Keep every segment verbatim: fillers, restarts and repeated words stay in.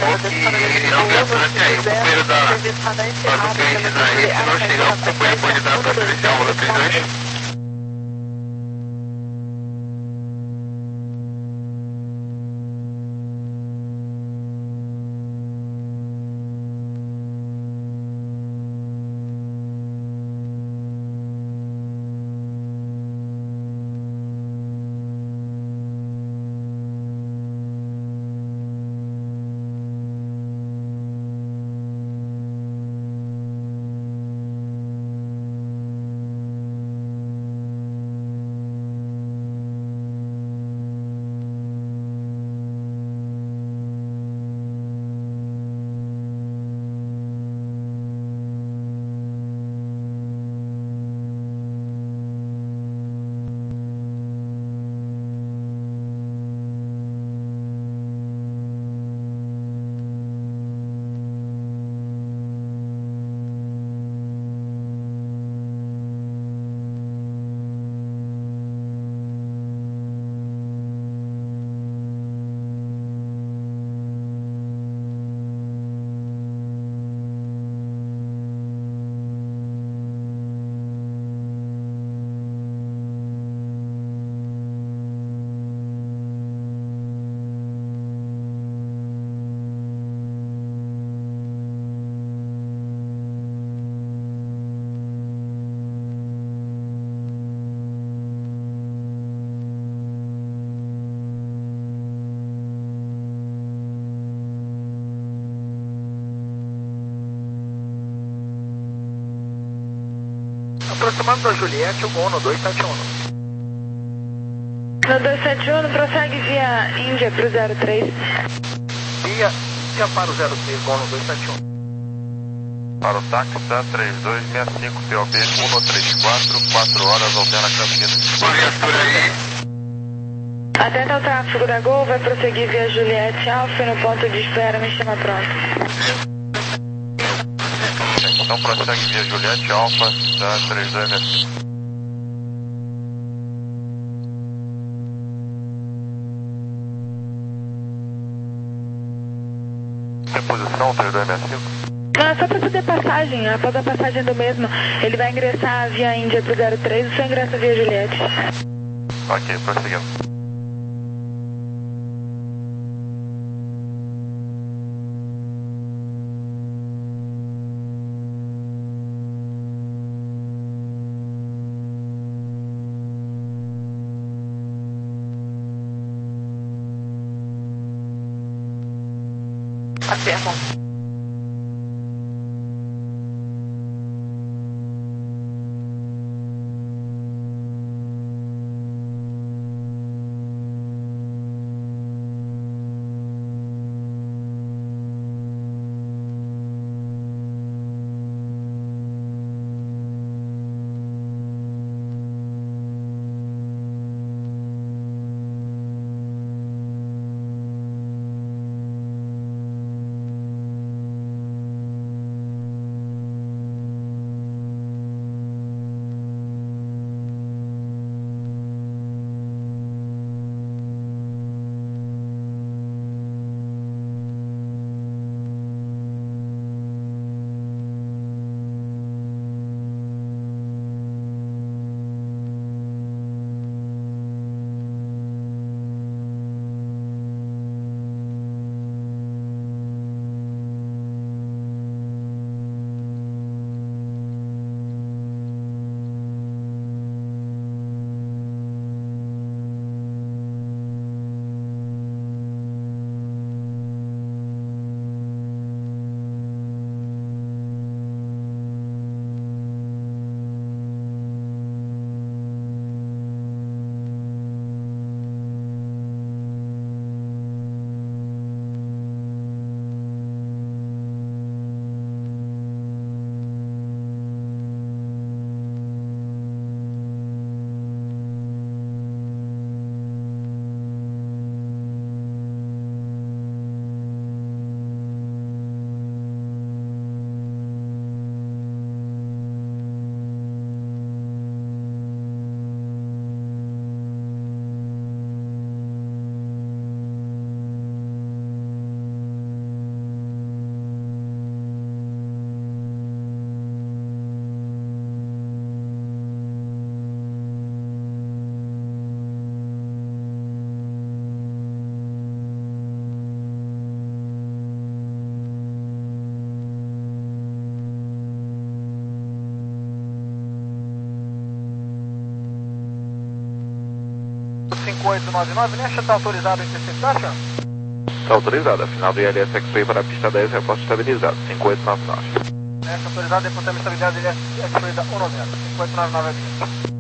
que não viatura aí, o companheiro da do cliente daí, se não chegar, o companheiro pode dar para policial, rola trinta e dois. Aproximando da Juliette, o Gono dois sete um. No dois sete um, prossegue via Índia para o zero três. Via Índia para o zero três, Gono dois sete um. Para o táxi, tá três dois seis cinco, P O B um três quatro, quatro horas, altera Campinas. Uma viatura aí. Atenta ao tráfego da Gol, vai prosseguir via Juliette Alfa e no ponto de espera me chama pronto. Então prossegue via Juliette Alfa, tá três dois seis cinco. Tem posição três dois seis cinco? Não, é só para fazer passagem, após a passagem do mesmo, ele vai ingressar via Índia para o zero três, o senhor ingressa via Juliette. Ok, prosseguindo. Afirmo. cinco oito nove nove, Nesta está autorizado a interceptar, senhor? Está autorizado, afinal do I L S X-Ray para a pista dez, reposto estabilizado, cinco oito nove nove. Nesta autorizado, reportamos estabilidade I L S X-Ray da um noventa, cinco oito nove nove adiante.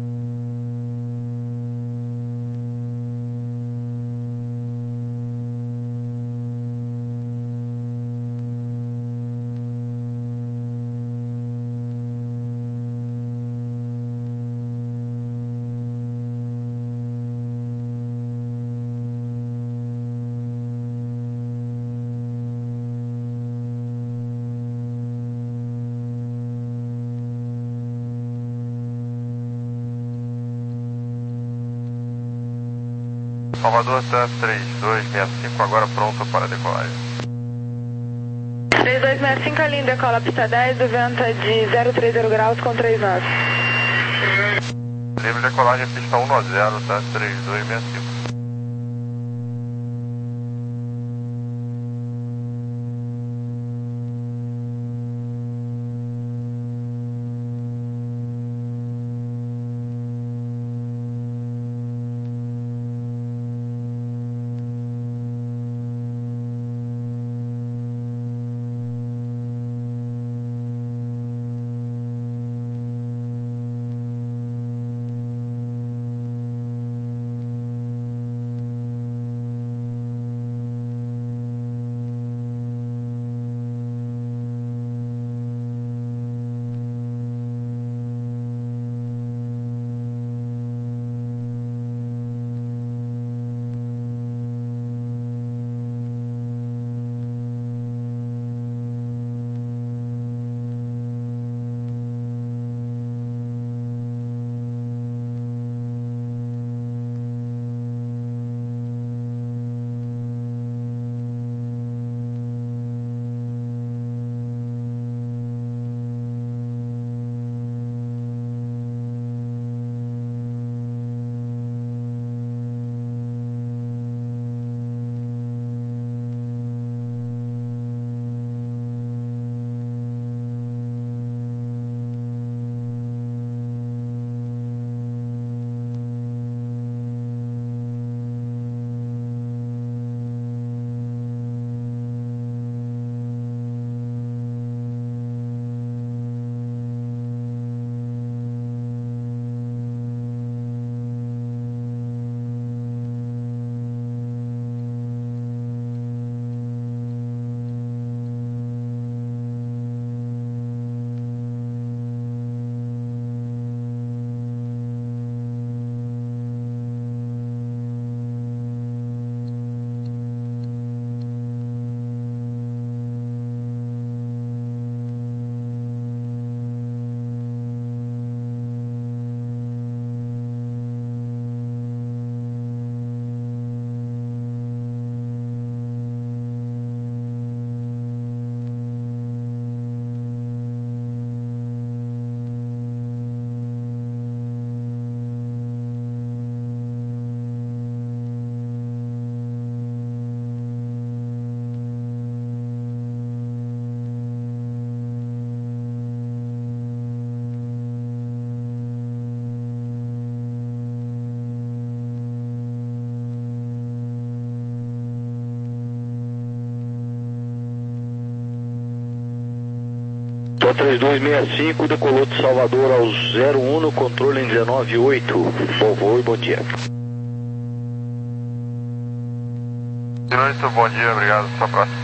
Salvador T três dois seis cinco, agora pronto para decolagem. três dois seis cinco, a linha decola pista dez, do vento é de zero três zero graus com três nove. Livre decolagem pista um nove zero, T três dois seis cinco. três dois seis cinco, decolou de Salvador ao zero um no controle em dezenove oito. Bom voo e bom dia. oito, bom dia, obrigado, só próximo.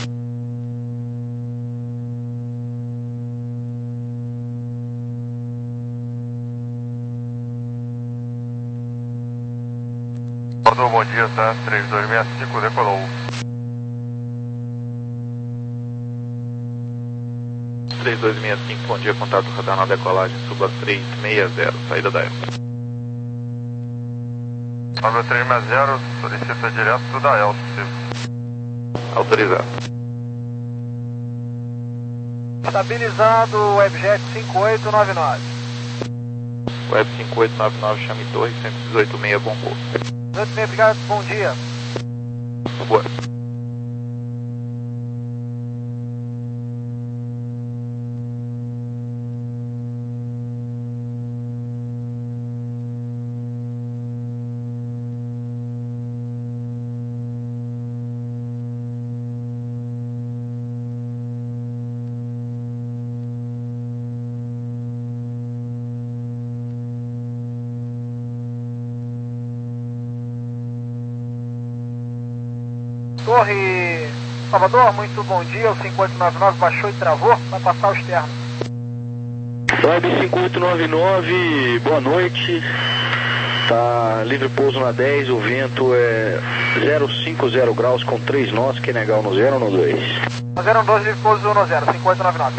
Salvador, bom dia, tá? três dois seis cinco, decolou. três dois seis cinco, bom dia, contato radar na decolagem, suba três seis zero, saída da Elsa. nove três seis zero, solicita direto da Elsa, possível. Autorizado. Estabilizado, Webjet cinco oito nove nove. Web cinco oito nove nove, chame Torre, cento e dezoito seis, bom voo. Muito bem, obrigado, bom dia. Boa. Torre Salvador, muito bom dia, o cinco oito nove nove baixou e travou, vai passar o externo. Web cinco oito nove nove, boa noite. Tá livre pouso na dez, o vento é zero cinco zero graus com três nós, que é legal no zero ou no dois? No zero um dois, livre pouso no zero, cinco oito nove nove.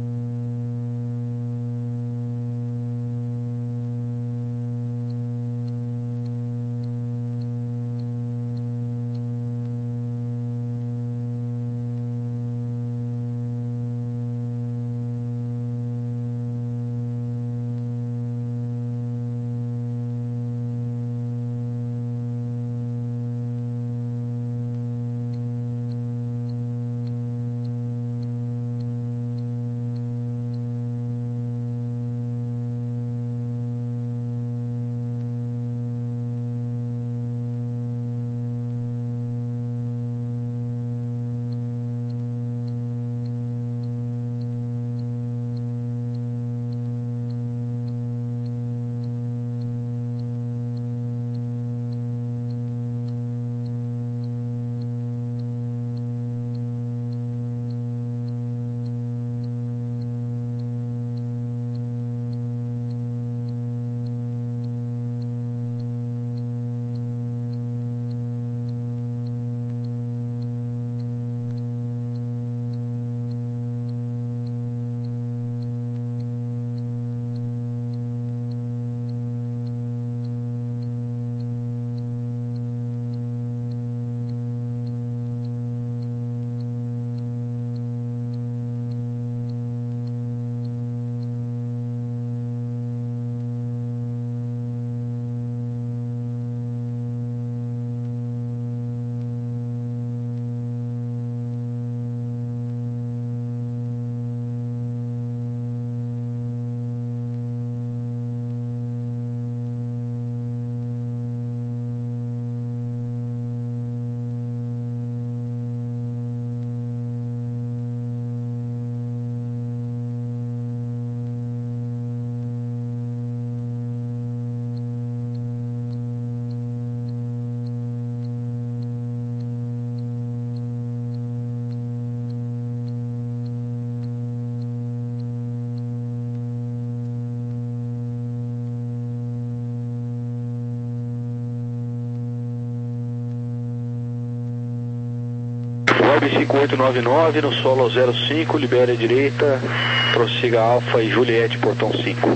Web cinco oito nove nove, no solo zero cinco, libere a direita, prossiga Alfa e Juliette, portão cinco.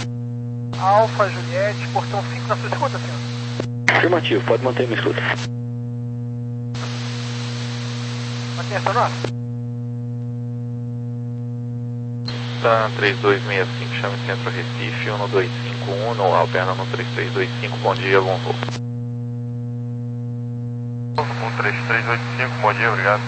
Alfa, Juliette, portão cinco na sua escuta, senhor? Afirmativo, pode manter minha escuta. Mantenha sonora. Tá três dois seis cinco, chame Centro Recife, um dois cinco um, no alterna no três três dois cinco, bom dia, bom voo. um três três oito cinco, bom dia, obrigado.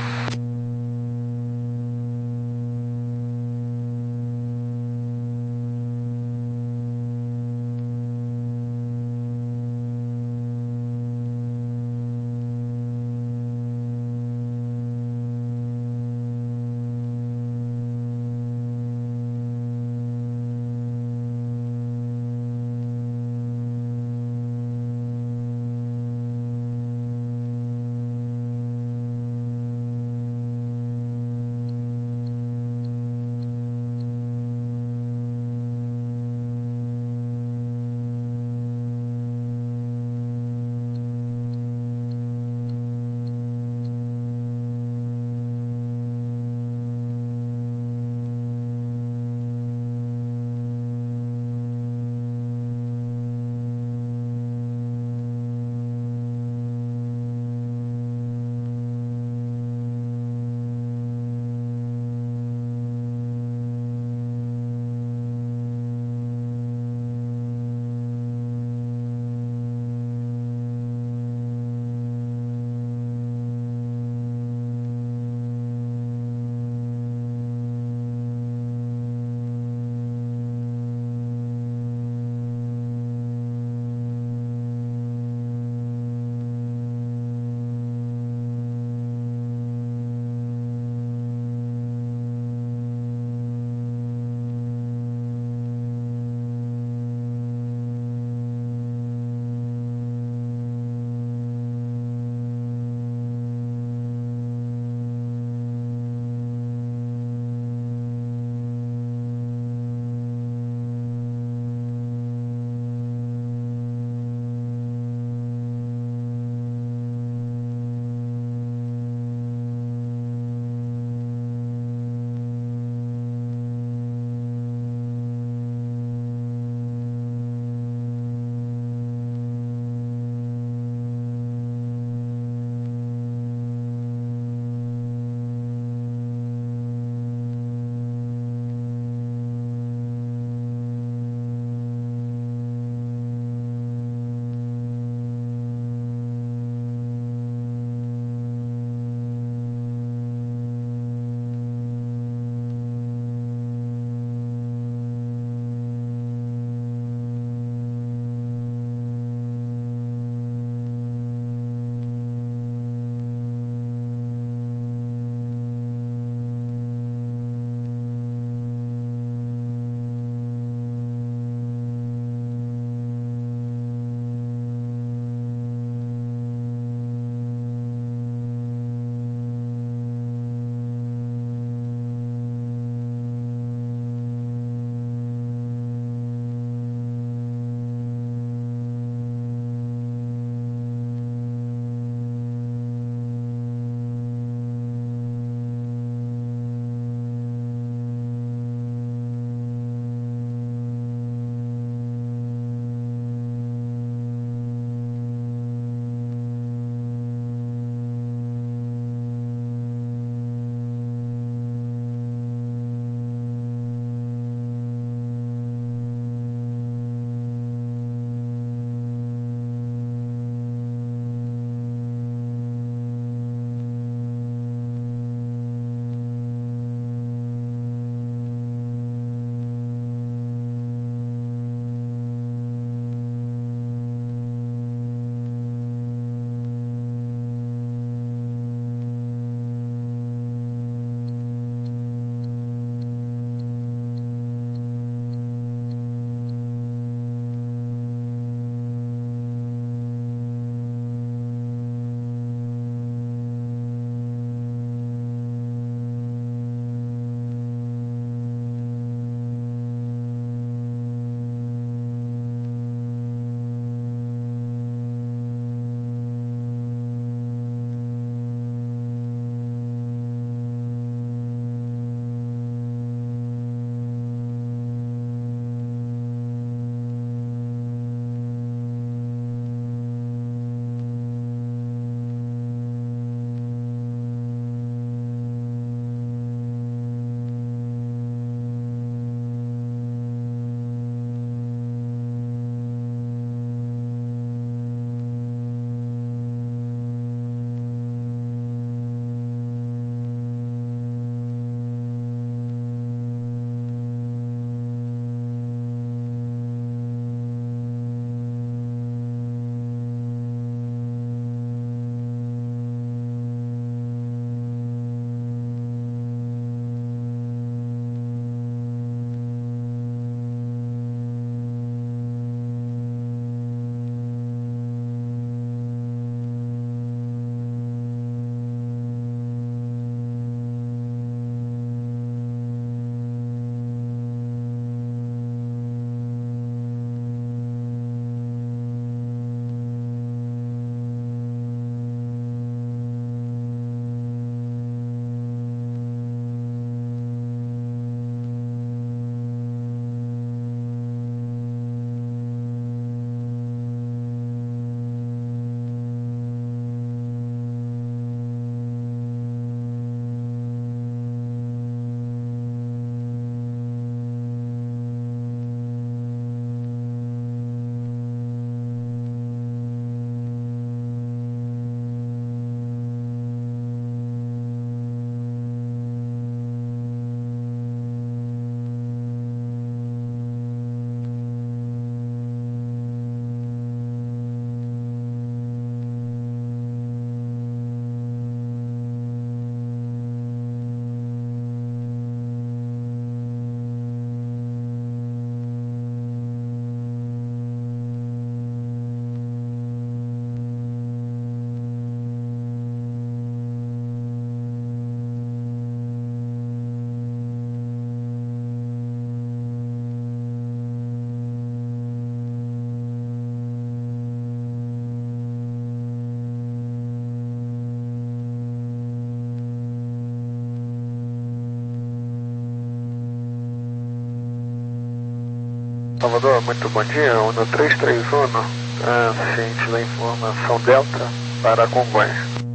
Salvador, muito bom dia. Uno três três um, ah, ciente da informação Delta para Congonhas.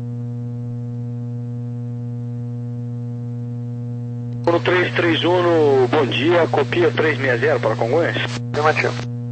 Uno três três um, bom dia, copia três seis zero para Congonhas. Afirmativo.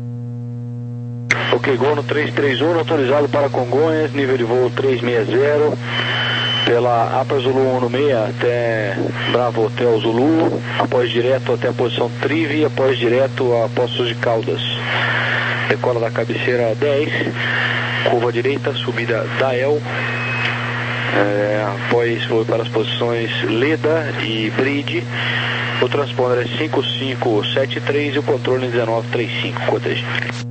Ok, Gol no três três um, autorizado para Congonhas, nível de voo três seis zero, pela Apa Zulu um seis até Bravo Hotel Zulu, após direto até a posição Trive, após direto a Poços de Caldas. Decola da cabeceira dez, curva direita, subida da El, é, após voo para as posições Leda e Bride. O transponder é cinco cinco sete três e o controle é dezenove trinta e cinco, cortejo.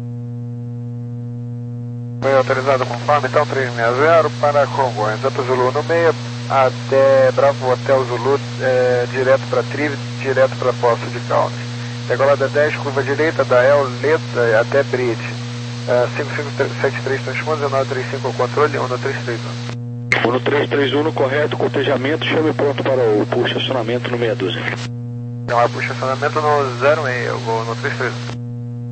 Foi autorizado conforme, então três seis zero para Congonhas, Apa Zulu um seis até Bravo Hotel Zulu, é, direto para Trive, direto para Poço de Caldas. Decolada dez, curva direita da El, Leda até Bride, é, cinco cinco sete três transponder, dezenove trinta e cinco o controle, Uno três três um. Uno três três um, correto, cortejamento, chame pronto para o push estacionamento no meia dúzia. Então, é push estacionamento no zero seis, eu vou no três três um.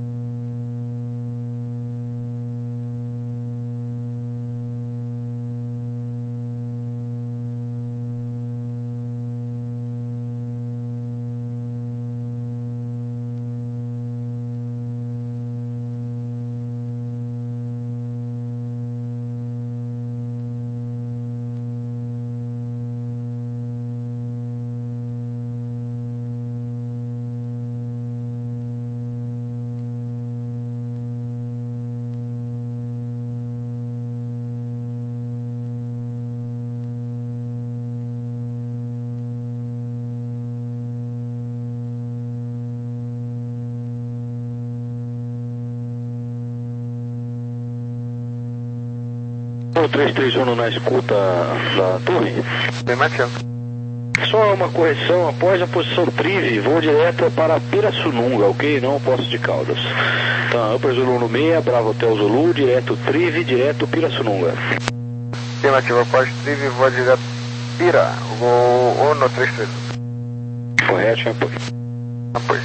Uno três três um na escuta da torre. Afirmativo. Só uma correção, após a posição Trive, voo direto para Pirassununga, ok? Não Poços de Caldas. Então, Upper Zulu um seis, Bravo Hotel Zulu, direto Trive, direto Pirassununga. Afirmativo, após Trive, vou direto Pira, vou Uno três três um. Correto, apoio. Apoio.